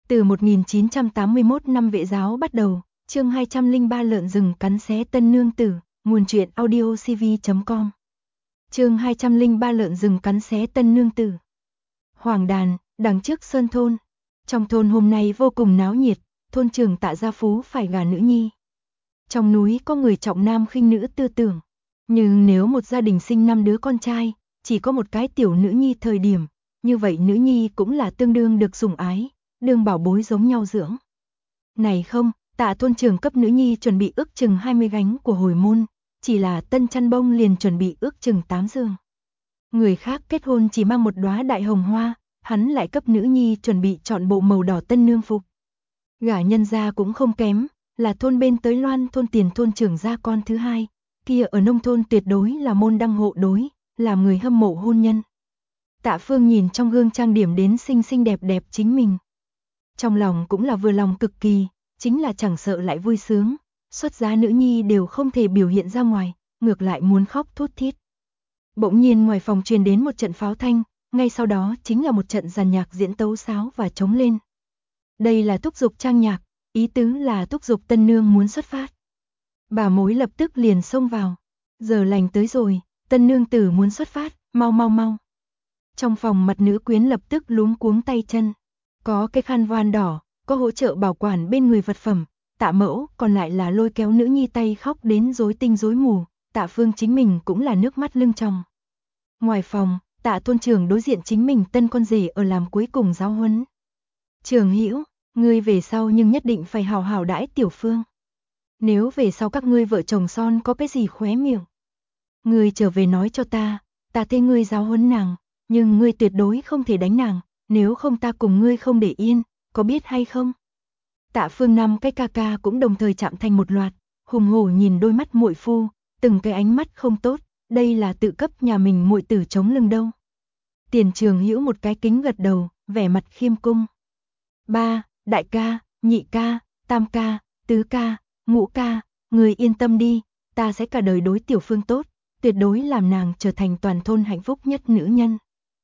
Từ 1981 năm Vệ giáo bắt đầu, chương 203 lợn rừng cắn xé tân nương tử, nguồn truyện audiocv.com. Chương 203 lợn rừng cắn xé tân nương tử. Hoàng đàn, đằng trước sơn thôn. Trong thôn hôm nay vô cùng náo nhiệt, thôn trưởng Tạ Gia Phú phải gả nữ nhi. Trong núi có người trọng nam khinh nữ tư tưởng, nhưng nếu một gia đình sinh 5 đứa con trai, chỉ có một cái tiểu nữ nhi thời điểm, như vậy nữ nhi cũng là tương đương được sủng ái, đương bảo bối giống nhau dưỡng. Này không, Tạ thôn trưởng cấp nữ nhi chuẩn bị ước chừng 20 gánh của hồi môn, chỉ là tân chăn bông liền chuẩn bị ước chừng 8 giường. Người khác kết hôn chỉ mang một đóa đại hồng hoa, hắn lại cấp nữ nhi chuẩn bị chọn bộ màu đỏ tân nương phục. Gả nhân gia cũng không kém, là thôn bên tới Loan thôn Tiền thôn trưởng gia con thứ hai, kia ở nông thôn tuyệt đối là môn đăng hộ đối, làm người hâm mộ hôn nhân. Tạ Phương nhìn trong gương trang điểm đến xinh xinh đẹp đẹp chính mình. Trong lòng cũng là vừa lòng cực kỳ, chính là chẳng sợ lại vui sướng, xuất giá nữ nhi đều không thể biểu hiện ra ngoài, ngược lại muốn khóc thút thít. Bỗng nhiên ngoài phòng truyền đến một trận pháo thanh, ngay sau đó chính là một trận dàn nhạc diễn tấu sáo và trống lên. Đây là thúc giục trang nhạc, ý tứ là thúc giục tân nương muốn xuất phát. Bà mối lập tức liền xông vào. Giờ lành tới rồi, tân nương tử muốn xuất phát, mau mau mau. Trong phòng mặt nữ quyến lập tức luống cuống tay chân. Có cái khăn voan đỏ, có hỗ trợ bảo quản bên người vật phẩm, Tạ mẫu còn lại là lôi kéo nữ nhi tay khóc đến rối tinh rối mù, Tạ Phương chính mình cũng là nước mắt lưng tròng. Ngoài phòng, Tạ thôn trưởng đối diện chính mình tân con rể ở làm cuối cùng giáo huấn. Trường Hữu, ngươi về sau nhưng nhất định phải hào hào đãi Tiểu Phương. Nếu về sau các ngươi vợ chồng son có cái gì khóe miệng, ngươi trở về nói cho ta thế ngươi giáo huấn nàng, nhưng ngươi tuyệt đối không thể đánh nàng, nếu không ta cùng ngươi không để yên, có biết hay không? Tạ Phương năm cái ca ca cũng đồng thời chạm thành một loạt, hùng hổ nhìn đôi mắt muội phu, từng cái ánh mắt không tốt, đây là tự cấp nhà mình muội tử chống lưng đâu. Tiền Trường Hữu một cái kính gật đầu, vẻ mặt khiêm cung. Ba, đại ca, nhị ca, tam ca, tứ ca, ngũ ca, người yên tâm đi, ta sẽ cả đời đối Tiểu Phương tốt, tuyệt đối làm nàng trở thành toàn thôn hạnh phúc nhất nữ nhân.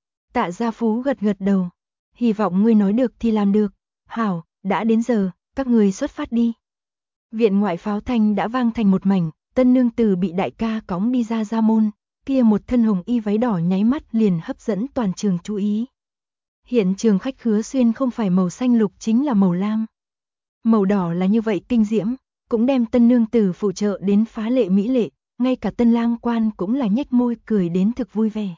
Tạ Gia Phú gật gật đầu, hy vọng ngươi nói được thì làm được, hảo, đã đến giờ, các ngươi xuất phát đi. Viện ngoại pháo thanh đã vang thành một mảnh, tân nương tử bị đại ca cõng đi ra gia môn, kia một thân hồng y váy đỏ nháy mắt liền hấp dẫn toàn trường chú ý. Hiện trường khách khứa xuyên không phải màu xanh lục chính là màu lam. Màu đỏ là như vậy kinh diễm, cũng đem tân nương tử phụ trợ đến phá lệ mỹ lệ, ngay cả tân lang quan cũng là nhếch môi cười đến thực vui vẻ.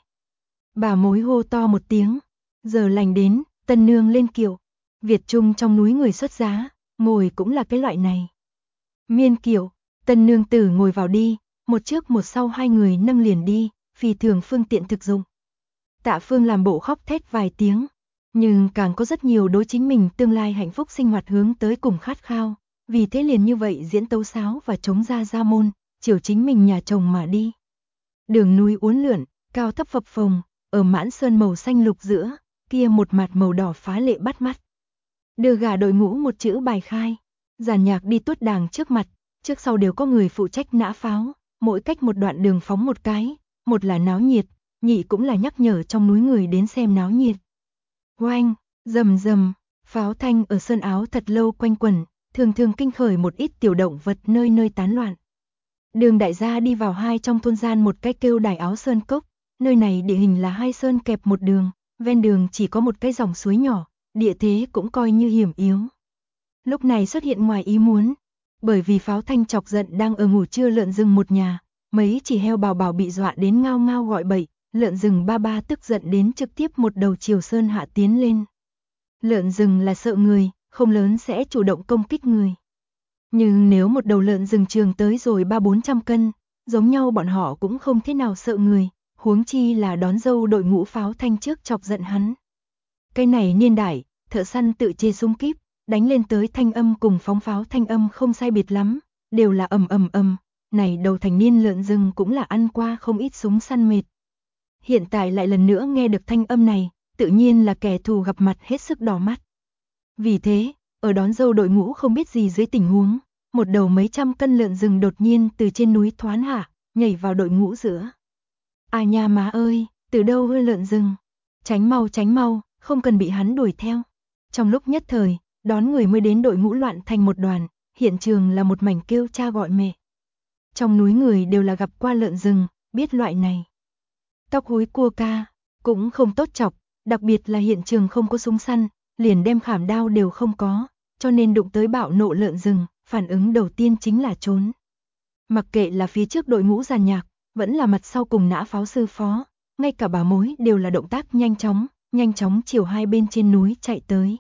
Bà mối hô to một tiếng, giờ lành đến, tân nương lên kiệu. Việt Trung trong núi người xuất giá, ngồi cũng là cái loại này. Miên kiệu, tân nương tử ngồi vào đi, một trước một sau hai người nâng liền đi, phi thường phương tiện thực dụng. Tạ Phương làm bộ khóc thét vài tiếng, nhưng càng có rất nhiều đối chính mình tương lai hạnh phúc sinh hoạt hướng tới cùng khát khao, vì thế liền như vậy diễn tấu sáo và chống ra gia môn, chiều chính mình nhà chồng mà đi. Đường núi uốn lượn, cao thấp phập phồng, ở mãn sơn màu xanh lục giữa, kia một mặt màu đỏ phá lệ bắt mắt. Đưa gà đội ngũ một chữ bài khai, dàn nhạc đi tuốt đàng trước mặt, trước sau đều có người phụ trách nã pháo, mỗi cách một đoạn đường phóng một cái, một là náo nhiệt, nhị cũng là nhắc nhở trong núi người đến xem náo nhiệt. Oanh, rầm rầm, pháo thanh ở sơn áo thật lâu quanh quẩn, thường thường kinh khởi một ít tiểu động vật nơi nơi tán loạn. Đường đại gia đi vào hai trong thôn gian một cái kêu đài áo sơn cốc, nơi này địa hình là hai sơn kẹp một đường, ven đường chỉ có một cái dòng suối nhỏ, địa thế cũng coi như hiểm yếu. Lúc này xuất hiện ngoài ý muốn, bởi vì pháo thanh chọc giận đang ở ngủ trưa lợn rừng một nhà, mấy chỉ heo bào bào bị dọa đến ngao ngao gọi bậy, lợn rừng ba ba tức giận đến trực tiếp một đầu chiều sơn hạ tiến lên. Lợn rừng là sợ người, không lớn sẽ chủ động công kích người. Nhưng nếu một đầu lợn rừng trường tới rồi 300-400 cân, giống nhau bọn họ cũng không thế nào sợ người, huống chi là đón dâu đội ngũ pháo thanh trước chọc giận hắn. Cái này niên đại, thợ săn tự chê súng kíp, đánh lên tới thanh âm cùng phóng pháo thanh âm không sai biệt lắm, đều là ầm ầm ầm, này đầu thành niên lợn rừng cũng là ăn qua không ít súng săn mệt. Hiện tại lại lần nữa nghe được thanh âm này, tự nhiên là kẻ thù gặp mặt hết sức đỏ mắt. Vì thế, ở đón dâu đội ngũ không biết gì dưới tình huống, một đầu mấy trăm cân lợn rừng đột nhiên từ trên núi thoán hạ, nhảy vào đội ngũ giữa. À nha má ơi, từ đâu lợn rừng? Tránh mau, không cần bị hắn đuổi theo. Trong lúc nhất thời, đón người mới đến đội ngũ loạn thành một đoàn, hiện trường là một mảnh kêu cha gọi mẹ. Trong núi người đều là gặp qua lợn rừng, biết loại này. Tóc húi cua ca, cũng không tốt chọc, đặc biệt là hiện trường không có súng săn, liền đem khảm đao đều không có, cho nên đụng tới bạo nộ lợn rừng, phản ứng đầu tiên chính là trốn. Mặc kệ là phía trước đội ngũ giàn nhạc, vẫn là mặt sau cùng nã pháo sư phó, ngay cả bảo mối đều là động tác nhanh chóng chiều hai bên trên núi chạy tới.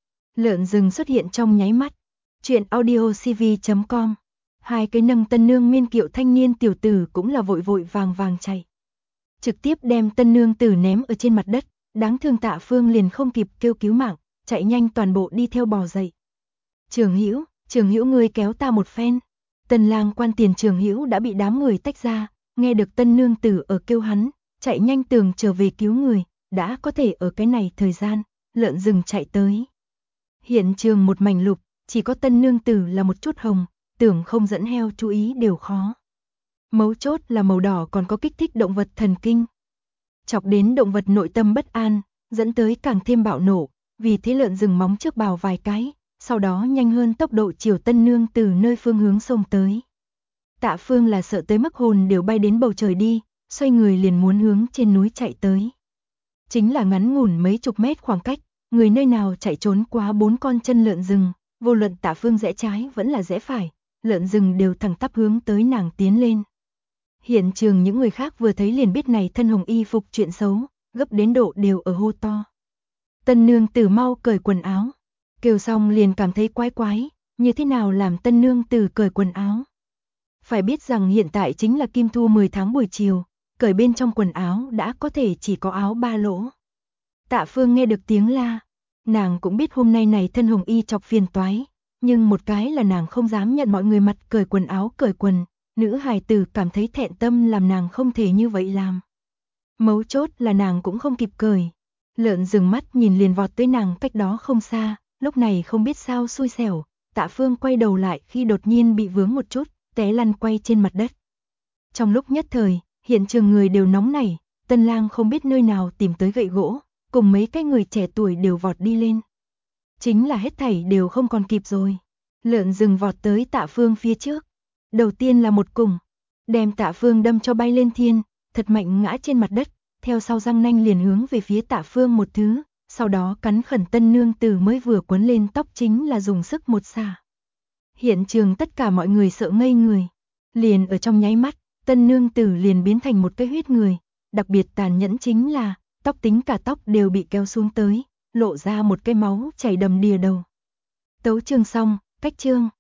Lợn rừng xuất hiện trong nháy mắt. Chuyện audiocv.com. Hai cái nâng tân nương miên kiệu thanh niên tiểu tử cũng là vội vội vàng chạy. Trực tiếp đem tân nương tử ném ở trên mặt đất, đáng thương Tạ Phương liền không kịp kêu cứu mạng, chạy nhanh toàn bộ đi theo bò dậy. Trường Hữu ngươi kéo ta một phen. Tân lang quan tiền Trường Hữu đã bị đám người tách ra, nghe được tân nương tử ở kêu hắn, chạy nhanh tường trở về cứu người, đã có thể ở cái này thời gian, lợn rừng chạy tới. Hiện trường một mảnh lục, chỉ có tân nương tử là một chút hồng, tưởng không dẫn heo chú ý đều khó. Mấu chốt là màu đỏ còn có kích thích động vật thần kinh. Chọc đến động vật nội tâm bất an, dẫn tới càng thêm bạo nổ, vì thế lợn rừng móng trước bào vài cái, sau đó nhanh hơn tốc độ chiều tân nương từ nơi phương hướng xông tới. Tạ Phương là sợ tới mức hồn đều bay đến bầu trời đi, xoay người liền muốn hướng trên núi chạy tới. Chính là ngắn ngủn mấy chục mét khoảng cách, người nơi nào chạy trốn quá 4 con chân lợn rừng, vô luận Tạ Phương rẽ trái vẫn là rẽ phải, lợn rừng đều thẳng tắp hướng tới nàng tiến lên. Hiện trường những người khác vừa thấy liền biết này thân hồng y phục chuyện xấu, gấp đến độ đều ở hô to. Tân nương tử mau cởi quần áo. Kêu xong liền cảm thấy quái, như thế nào làm tân nương tử cởi quần áo. Phải biết rằng hiện tại chính là Kim Thu 10 tháng buổi chiều, cởi bên trong quần áo đã có thể chỉ có áo 3 lỗ. Tạ Phương nghe được tiếng la, nàng cũng biết hôm nay này thân hồng y chọc phiền toái, nhưng một cái là nàng không dám nhận mọi người mặt cởi quần áo cởi quần, nữ hài tử cảm thấy thẹn tâm làm nàng không thể như vậy làm. Mấu chốt là nàng cũng không kịp cởi. Lợn rừng mắt nhìn liền vọt tới nàng cách đó không xa, lúc này không biết sao xui xẻo, Tạ Phương quay đầu lại khi đột nhiên bị vướng một chút, té lăn quay trên mặt đất. Trong lúc nhất thời, hiện trường người đều nóng nảy, tân lang không biết nơi nào tìm tới gậy gỗ, cùng mấy cái người trẻ tuổi đều vọt đi lên. Chính là hết thảy đều không còn kịp rồi. Lợn rừng vọt tới Tạ Phương phía trước. Đầu tiên là một củng, đem Tạ Phương đâm cho bay lên thiên, thật mạnh ngã trên mặt đất, theo sau răng nanh liền hướng về phía Tạ Phương một thứ, sau đó cắn khẩn tân nương tử mới vừa quấn lên tóc chính là dùng sức một xả. Hiện trường tất cả mọi người sợ ngây người, liền ở trong nháy mắt, tân nương tử liền biến thành một cái huyết người, đặc biệt tàn nhẫn chính là, tóc tính cả tóc đều bị kéo xuống tới, lộ ra một cái máu chảy đầm đìa đầu. Tấu chương xong, cách chương.